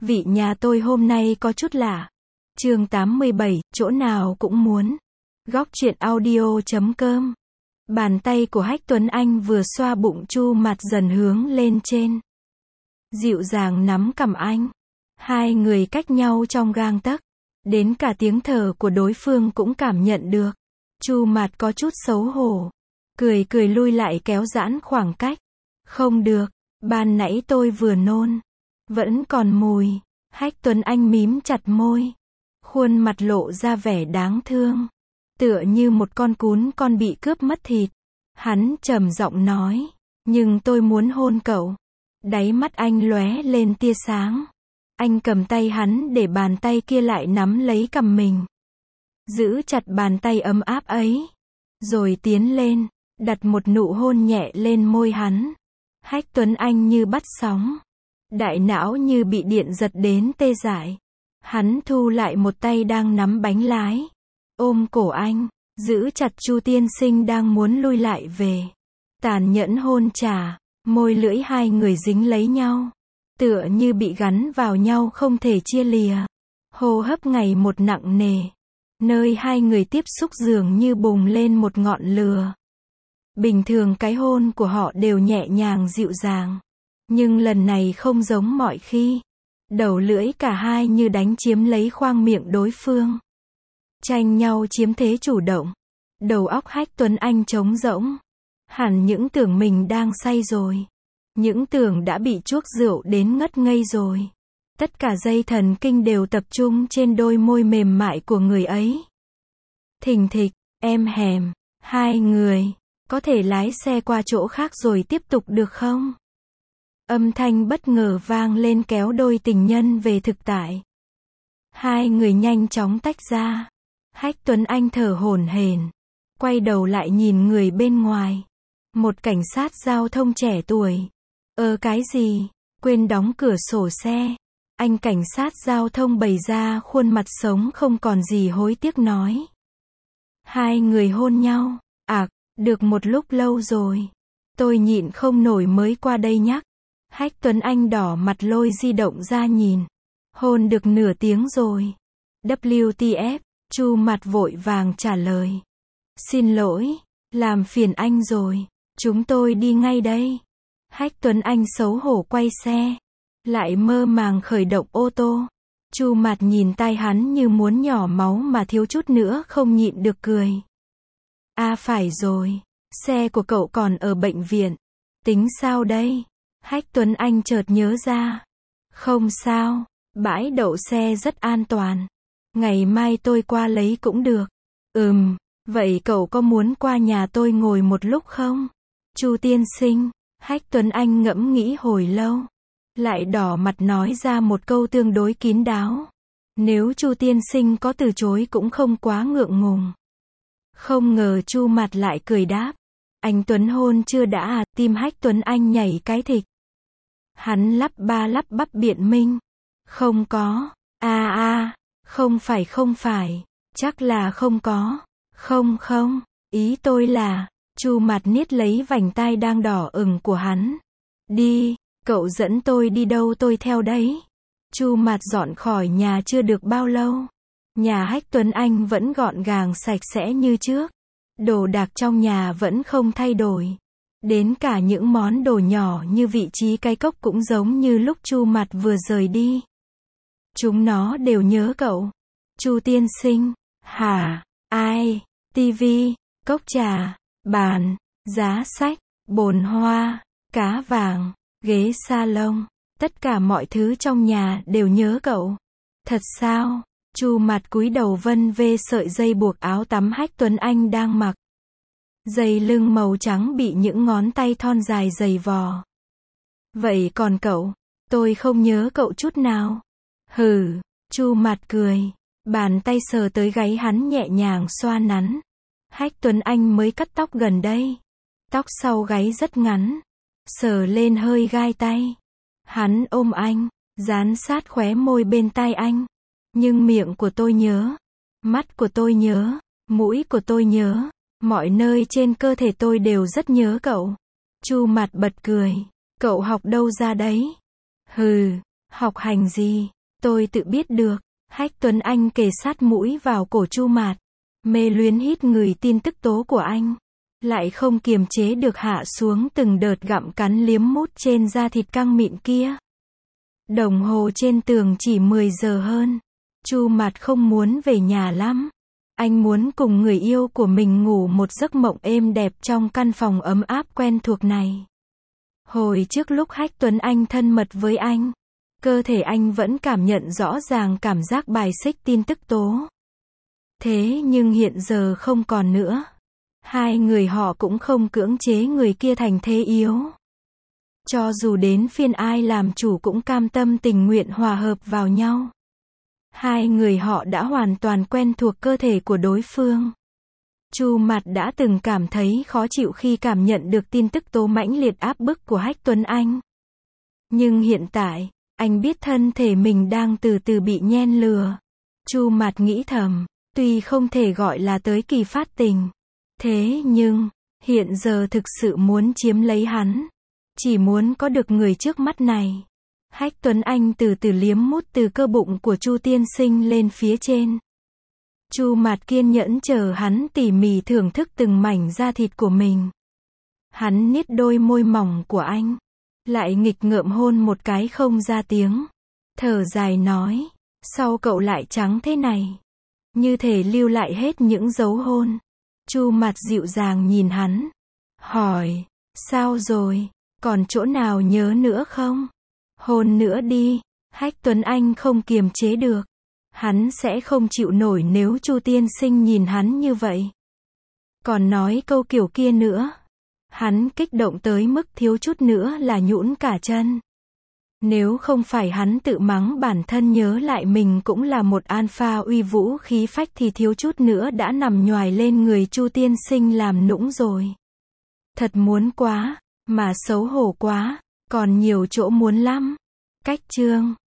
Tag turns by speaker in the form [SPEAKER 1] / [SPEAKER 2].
[SPEAKER 1] Vị nhà tôi hôm nay có chút lạ. Chương 87, chỗ nào cũng muốn. Góc truyện audio.com. Bàn tay của Hách Tuấn Anh vừa xoa bụng Chu Mạt dần hướng lên trên. Dịu dàng nắm cằm anh. Hai người cách nhau trong gang tấc. Đến cả tiếng thở của đối phương cũng cảm nhận được. Chu Mạt có chút xấu hổ. Cười cười lui lại kéo giãn khoảng cách. Không được, ban nãy tôi vừa nôn. Vẫn còn mùi. Hách Tuấn Anh mím chặt môi. Khuôn mặt lộ ra vẻ đáng thương. Tựa như một con cún con bị cướp mất thịt. Hắn trầm giọng nói. Nhưng tôi muốn hôn cậu. Đáy mắt anh lóe lên tia sáng. Anh cầm tay hắn để bàn tay kia lại nắm lấy cằm mình. Giữ chặt bàn tay ấm áp ấy. Rồi tiến lên. Đặt một nụ hôn nhẹ lên môi hắn. Hách Tuấn Anh như bắt sóng. Đại não như bị điện giật đến tê dại. Hắn thu lại một tay đang nắm bánh lái. Ôm cổ anh. Giữ chặt Chu tiên sinh đang muốn lui lại về. Tàn nhẫn hôn trả. Môi lưỡi hai người dính lấy nhau. Tựa như bị gắn vào nhau không thể chia lìa. Hô hấp ngày một nặng nề. Nơi hai người tiếp xúc dường như bùng lên một ngọn lửa. Bình thường cái hôn của họ đều nhẹ nhàng dịu dàng. Nhưng lần này không giống mọi khi. Đầu lưỡi cả hai như đánh chiếm lấy khoang miệng đối phương. Tranh nhau chiếm thế chủ động. Đầu óc Hách Tuấn Anh trống rỗng. Hẳn những tưởng mình đang say rồi. Những tưởng đã bị chuốc rượu đến ngất ngây rồi. Tất cả dây thần kinh đều tập trung trên đôi môi mềm mại của người ấy. Thình thịch, em hèm, hai người, có thể lái xe qua chỗ khác rồi tiếp tục được không? Âm thanh bất ngờ vang lên kéo đôi tình nhân về thực tại. Hai người nhanh chóng tách ra. Hách Tuấn Anh thở hổn hển, quay đầu lại nhìn người bên ngoài. Một cảnh sát giao thông trẻ tuổi. Cái gì? Quên đóng cửa sổ xe. Anh cảnh sát giao thông bày ra khuôn mặt sống không còn gì hối tiếc nói. Hai người hôn nhau. Được một lúc lâu rồi. Tôi nhịn không nổi mới qua đây nhắc. Hách Tuấn Anh đỏ mặt lôi di động ra nhìn. Hôn được nửa tiếng rồi. WTF, Chu Mạt vội vàng trả lời. Xin lỗi, làm phiền anh rồi. Chúng tôi đi ngay đây. Hách Tuấn Anh xấu hổ quay xe. Lại mơ màng khởi động ô tô. Chu Mạt nhìn tay hắn như muốn nhỏ máu mà thiếu chút nữa không nhịn được cười. Phải rồi. Xe của cậu còn ở bệnh viện. Tính sao đây? Hách Tuấn Anh chợt nhớ ra. Không sao. Bãi đậu xe rất an toàn. Ngày mai tôi qua lấy cũng được. Vậy cậu có muốn qua nhà tôi ngồi một lúc không? Chu tiên sinh. Hách Tuấn Anh ngẫm nghĩ hồi lâu. Lại đỏ mặt nói ra một câu tương đối kín đáo. Nếu Chu tiên sinh có từ chối cũng không quá ngượng ngùng. Không ngờ Chu Mạt lại cười đáp. Anh Tuấn hôn chưa đã tim Hách Tuấn Anh nhảy cái thịch. Hắn lắp ba lắp bắp biện minh. Không có. Không phải. Chắc là không có. Không. Ý tôi là. Chu Mạt niết lấy vành tai đang đỏ ửng của hắn. Đi, cậu dẫn tôi đi đâu tôi theo đấy. Chu Mạt dọn khỏi nhà chưa được bao lâu. Nhà Hách Tuấn Anh vẫn gọn gàng sạch sẽ như trước. Đồ đạc trong nhà vẫn không thay đổi. Đến cả những món đồ nhỏ như vị trí cái cốc cũng giống như lúc Chu Mạt vừa rời đi. Chúng nó đều nhớ cậu. Chu tiên sinh. Hả? Ai? Tivi, cốc trà, bàn, giá sách, bồn hoa, cá vàng, ghế salon. Tất cả mọi thứ trong nhà đều nhớ cậu. Thật sao? Chu Mạt cúi đầu vân vê sợi dây buộc áo tắm Hách Tuấn Anh đang mặc. Dây lưng màu trắng bị những ngón tay thon dài giày vò. Vậy còn cậu? Tôi không nhớ cậu chút nào. Chu Mạt cười. Bàn tay sờ tới gáy hắn nhẹ nhàng xoa nắn. Hách Tuấn Anh mới cắt tóc gần đây. Tóc sau gáy rất ngắn. Sờ lên hơi gai tay. Hắn ôm anh. Dán sát khóe môi bên tai anh. Nhưng miệng của tôi nhớ. Mắt của tôi nhớ. Mũi của tôi nhớ. Mọi nơi trên cơ thể tôi đều rất nhớ cậu. Chu Mạt bật cười. Cậu học đâu ra đấy? Học hành gì? Tôi tự biết được. Hách Tuấn Anh kề sát mũi vào cổ Chu Mạt, mê luyến hít người tin tức tố của anh, lại không kiềm chế được hạ xuống từng đợt gặm cắn liếm mút trên da thịt căng mịn kia. Đồng hồ trên tường chỉ 10 giờ hơn. Chu Mạt không muốn về nhà lắm. Anh muốn cùng người yêu của mình ngủ một giấc mộng êm đẹp trong căn phòng ấm áp quen thuộc này. Hồi trước lúc Hách Tuấn Anh thân mật với anh, cơ thể anh vẫn cảm nhận rõ ràng cảm giác bài xích tin tức tố. Thế nhưng hiện giờ không còn nữa. Hai người họ cũng không cưỡng chế người kia thành thế yếu. Cho dù đến phiên ai làm chủ cũng cam tâm tình nguyện hòa hợp vào nhau. Hai người họ đã hoàn toàn quen thuộc cơ thể của đối phương. Chu Mạt đã từng cảm thấy khó chịu khi cảm nhận được tin tức tố mãnh liệt áp bức của Hách Tuấn Anh. Nhưng hiện tại, anh biết thân thể mình đang từ từ bị nhen lừa. Chu Mạt nghĩ thầm, tuy không thể gọi là tới kỳ phát tình, thế nhưng, hiện giờ thực sự muốn chiếm lấy hắn. Chỉ muốn có được người trước mắt này. Hách Tuấn Anh từ từ liếm mút từ cơ bụng của Chu tiên sinh lên phía trên. Chu Mạt kiên nhẫn chờ hắn tỉ mỉ thưởng thức từng mảnh da thịt của mình. Hắn niết đôi môi mỏng của anh, lại nghịch ngợm hôn một cái không ra tiếng. Thở dài nói, sao cậu lại trắng thế này? Như thể lưu lại hết những dấu hôn. Chu Mạt dịu dàng nhìn hắn, hỏi, sao rồi, còn chỗ nào nhớ nữa không? Hôn nữa đi. Hách Tuấn Anh không kiềm chế được. Hắn sẽ không chịu nổi nếu Chu tiên sinh nhìn hắn như vậy. Còn nói câu kiểu kia nữa. Hắn kích động tới mức thiếu chút nữa là nhũn cả chân. Nếu không phải hắn tự mắng bản thân nhớ lại mình cũng là một alpha uy vũ khí phách thì thiếu chút nữa đã nằm nhoài lên người Chu tiên sinh làm nũng rồi. Thật muốn quá, mà xấu hổ quá, còn nhiều chỗ muốn lắm. Cách chương